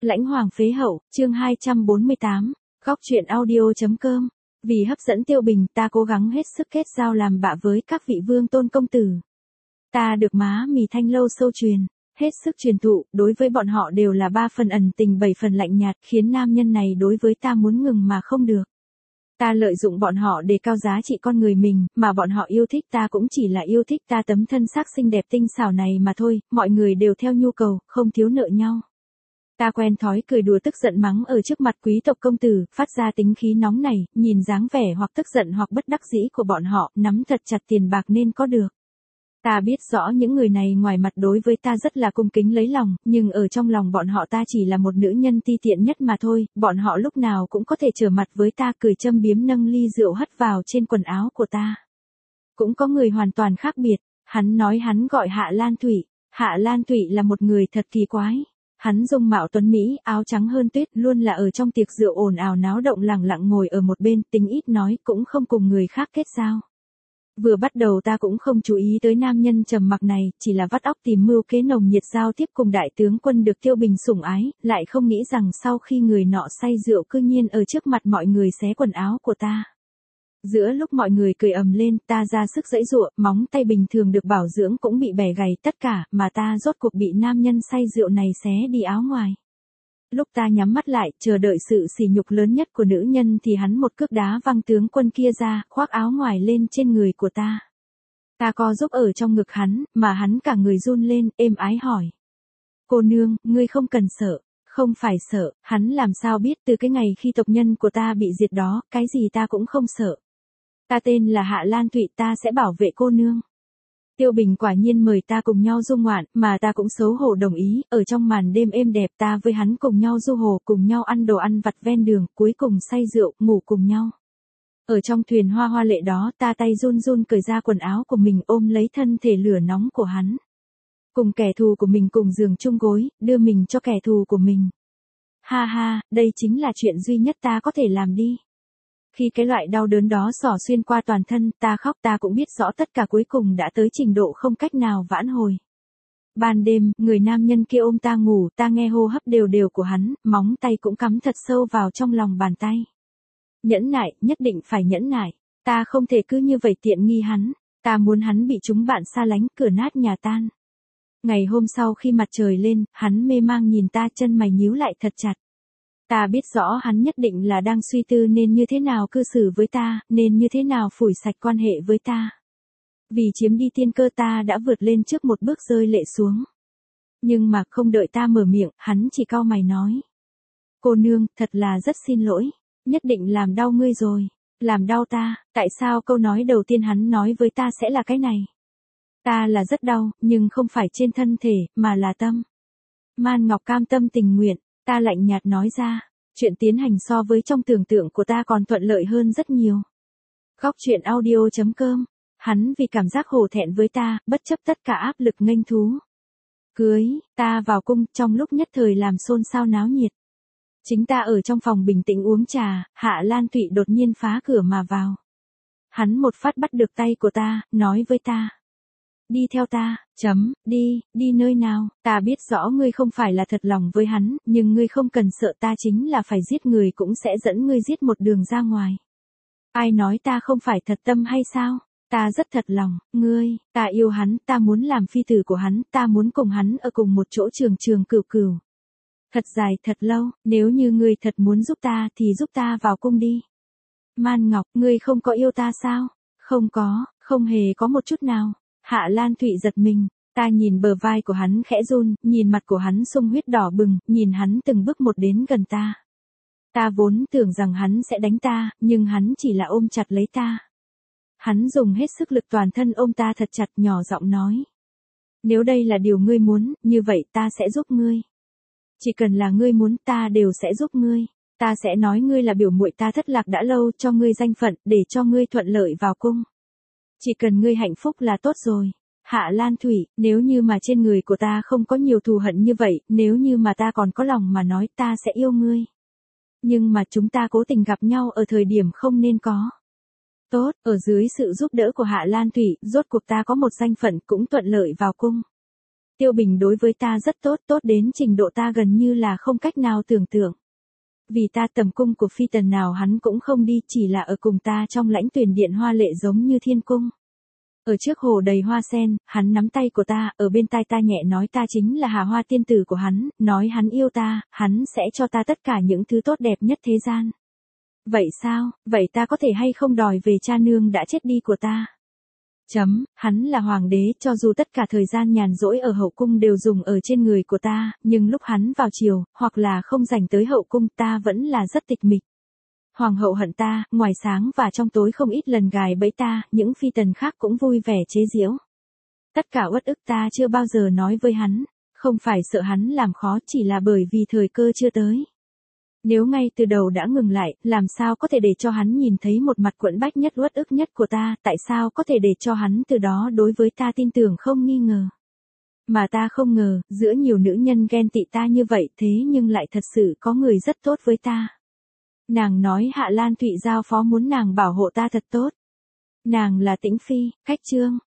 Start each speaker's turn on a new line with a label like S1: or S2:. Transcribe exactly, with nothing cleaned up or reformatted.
S1: Lãnh Hoàng phế hậu, chương hai trăm bốn mươi tám, góc truyện audio.com. Vì hấp dẫn Tiêu Bình, ta cố gắng hết sức kết giao làm bạ với các vị vương tôn công tử. Ta được má mì thanh lâu sâu truyền, hết sức truyền thụ, đối với bọn họ đều là ba phần ẩn tình bảy phần lạnh nhạt, khiến nam nhân này đối với ta muốn ngừng mà không được. Ta lợi dụng bọn họ để cao giá trị con người mình, mà bọn họ yêu thích ta cũng chỉ là yêu thích ta tấm thân xác xinh đẹp tinh xảo này mà thôi, mọi người đều theo nhu cầu, không thiếu nợ nhau. Ta quen thói cười đùa tức giận mắng ở trước mặt quý tộc công tử, phát ra tính khí nóng này, nhìn dáng vẻ hoặc tức giận hoặc bất đắc dĩ của bọn họ, nắm thật chặt tiền bạc nên có được. Ta biết rõ những người này ngoài mặt đối với ta rất là cung kính lấy lòng, nhưng ở trong lòng bọn họ ta chỉ là một nữ nhân ti tiện nhất mà thôi, bọn họ lúc nào cũng có thể trở mặt với ta cười châm biếm nâng ly rượu hất vào trên quần áo của ta. Cũng có người hoàn toàn khác biệt, hắn nói hắn gọi Hạ Lan Thụy, Hạ Lan Thụy là một người thật kỳ quái. Hắn dung mạo tuấn Mỹ, áo trắng hơn tuyết, luôn là ở trong tiệc rượu ồn ào náo động lặng lặng ngồi ở một bên, tính ít nói, cũng không cùng người khác kết giao. Vừa bắt đầu ta cũng không chú ý tới nam nhân trầm mặc này, chỉ là vắt óc tìm mưu kế nồng nhiệt giao tiếp cùng đại tướng quân được Tiêu Bình sủng ái, lại không nghĩ rằng sau khi người nọ say rượu cư nhiên ở trước mặt mọi người xé quần áo của ta. Giữa lúc mọi người cười ầm lên, ta ra sức giãy giụa, móng tay bình thường được bảo dưỡng cũng bị bẻ gãy tất cả, mà ta rốt cuộc bị nam nhân say rượu này xé đi áo ngoài. Lúc ta nhắm mắt lại, chờ đợi sự sỉ nhục lớn nhất của nữ nhân thì hắn một cước đá văng tướng quân kia ra, khoác áo ngoài lên trên người của ta. Ta co giúp ở trong ngực hắn, mà hắn cả người run lên, êm ái hỏi. Cô nương, ngươi không cần sợ. Không phải sợ, hắn làm sao biết từ cái ngày khi tộc nhân của ta bị diệt đó, cái gì ta cũng không sợ. Ta tên là Hạ Lan Thụy, ta sẽ bảo vệ cô nương. Tiêu Bình quả nhiên mời ta cùng nhau du ngoạn, mà ta cũng xấu hổ đồng ý, ở trong màn đêm êm đẹp ta với hắn cùng nhau du hồ, cùng nhau ăn đồ ăn vặt ven đường, cuối cùng say rượu, ngủ cùng nhau. Ở trong thuyền hoa hoa lệ đó, ta tay run run cởi ra quần áo của mình ôm lấy thân thể lửa nóng của hắn. Cùng kẻ thù của mình cùng giường chung gối, đưa mình cho kẻ thù của mình. Ha ha, đây chính là chuyện duy nhất ta có thể làm đi. Khi cái loại đau đớn đó xỏ xuyên qua toàn thân, ta khóc ta cũng biết rõ tất cả cuối cùng đã tới trình độ không cách nào vãn hồi. Ban đêm, người nam nhân kia ôm ta ngủ, ta nghe hô hấp đều đều của hắn, móng tay cũng cắm thật sâu vào trong lòng bàn tay. Nhẫn nại, nhất định phải nhẫn nại, ta không thể cứ như vậy tiện nghi hắn, ta muốn hắn bị chúng bạn xa lánh, cửa nát nhà tan. Ngày hôm sau khi mặt trời lên, hắn mê mang nhìn ta chân mày nhíu lại thật chặt. Ta biết rõ hắn nhất định là đang suy tư nên như thế nào cư xử với ta, nên như thế nào phủi sạch quan hệ với ta. Vì chiếm đi tiên cơ ta đã vượt lên trước một bước rơi lệ xuống. Nhưng mà không đợi ta mở miệng, hắn chỉ cau mày nói. Cô nương, thật là rất xin lỗi, nhất định làm đau ngươi rồi, làm đau ta, tại sao câu nói đầu tiên hắn nói với ta sẽ là cái này? Ta là rất đau, nhưng không phải trên thân thể, mà là tâm. Man Ngọc cam tâm tình nguyện. Ta lạnh nhạt nói ra, chuyện tiến hành so với trong tưởng tượng của ta còn thuận lợi hơn rất nhiều. Góc truyện audio.com, hắn vì cảm giác hổ thẹn với ta, bất chấp tất cả áp lực nghênh thú. Cưới, ta vào cung, trong lúc nhất thời làm xôn xao náo nhiệt. Chính ta ở trong phòng bình tĩnh uống trà, Hạ Lan Thụy đột nhiên phá cửa mà vào. Hắn một phát bắt được tay của ta, nói với ta. Đi theo ta, chấm, đi, đi nơi nào, ta biết rõ ngươi không phải là thật lòng với hắn, nhưng ngươi không cần sợ ta chính là phải giết người cũng sẽ dẫn ngươi giết một đường ra ngoài. Ai nói ta không phải thật tâm hay sao? Ta rất thật lòng, ngươi, ta yêu hắn, ta muốn làm phi tử của hắn, ta muốn cùng hắn ở cùng một chỗ trường trường cửu cửu. Thật dài, thật lâu, nếu như ngươi thật muốn giúp ta thì giúp ta vào cung đi. Man Ngọc, ngươi không có yêu ta sao? Không có, không hề có một chút nào. Hạ Lan Thụy giật mình, ta nhìn bờ vai của hắn khẽ run, nhìn mặt của hắn sung huyết đỏ bừng, nhìn hắn từng bước một đến gần ta. Ta vốn tưởng rằng hắn sẽ đánh ta, nhưng hắn chỉ là ôm chặt lấy ta. Hắn dùng hết sức lực toàn thân ôm ta thật chặt nhỏ giọng nói. Nếu đây là điều ngươi muốn, như vậy ta sẽ giúp ngươi. Chỉ cần là ngươi muốn ta đều sẽ giúp ngươi. Ta sẽ nói ngươi là biểu muội ta thất lạc đã lâu cho ngươi danh phận, để cho ngươi thuận lợi vào cung. Chỉ cần ngươi hạnh phúc là tốt rồi. Hạ Lan Thụy, nếu như mà trên người của ta không có nhiều thù hận như vậy, nếu như mà ta còn có lòng mà nói ta sẽ yêu ngươi. Nhưng mà chúng ta cố tình gặp nhau ở thời điểm không nên có. Tốt, ở dưới sự giúp đỡ của Hạ Lan Thụy, rốt cuộc ta có một danh phận cũng thuận lợi vào cung. Tiêu Bình đối với ta rất tốt, tốt đến trình độ ta gần như là không cách nào tưởng tượng. Vì ta tầm cung của phi tần nào hắn cũng không đi, chỉ là ở cùng ta trong lãnh tuyển điện hoa lệ giống như thiên cung. Ở trước hồ đầy hoa sen, hắn nắm tay của ta, ở bên tai ta nhẹ nói ta chính là Hà Hoa tiên tử của hắn, nói hắn yêu ta, hắn sẽ cho ta tất cả những thứ tốt đẹp nhất thế gian. Vậy sao, vậy ta có thể hay không đòi về cha nương đã chết đi của ta? Chấm, hắn là hoàng đế, cho dù tất cả thời gian nhàn rỗi ở hậu cung đều dùng ở trên người của ta, nhưng lúc hắn vào triều, hoặc là không dành tới hậu cung ta vẫn là rất tịch mịch. Hoàng hậu hận ta, ngoài sáng và trong tối không ít lần gài bẫy ta, những phi tần khác cũng vui vẻ chế giễu. Tất cả uất ức ta chưa bao giờ nói với hắn, không phải sợ hắn làm khó, chỉ là bởi vì thời cơ chưa tới. Nếu ngay từ đầu đã ngừng lại, làm sao có thể để cho hắn nhìn thấy một mặt quẫn bách nhất uất ức nhất của ta, tại sao có thể để cho hắn từ đó đối với ta tin tưởng không nghi ngờ. Mà ta không ngờ, giữa nhiều nữ nhân ghen tị ta như vậy thế nhưng lại thật sự có người rất tốt với ta. Nàng nói Hạ Lan Thụy giao phó muốn nàng bảo hộ ta thật tốt. Nàng là Tĩnh Phi, Cách Trương.